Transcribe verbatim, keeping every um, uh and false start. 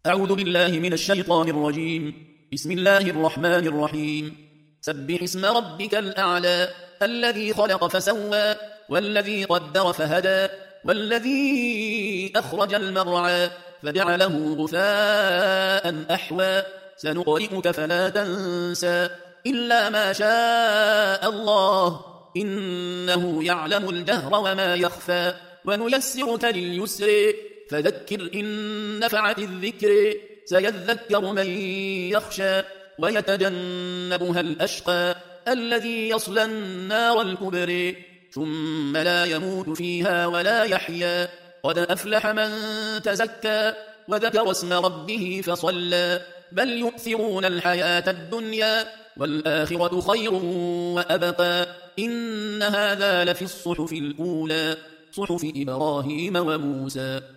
أعوذ بالله من الشيطان الرجيم. بسم الله الرحمن الرحيم. سبح اسم ربك الأعلى الذي خلق فسوى والذي قدر فهدى والذي أخرج المرعى فجعله غثاء أحوى سنقرئك فلا تنسى إلا ما شاء الله إنه يعلم الجهر وما يخفى ونيسرك لليسر فذكر إن نفعت الذكر سيذكر من يخشى ويتجنبها الأشقى الذي يصلى النار الكبرى ثم لا يموت فيها ولا يحيا قد أفلح من تزكى وذكر اسم ربه فصلى بل يؤثرون الحياة الدنيا والآخرة خير وأبقى إن هذا لفي الصحف الأولى صحف إبراهيم وموسى.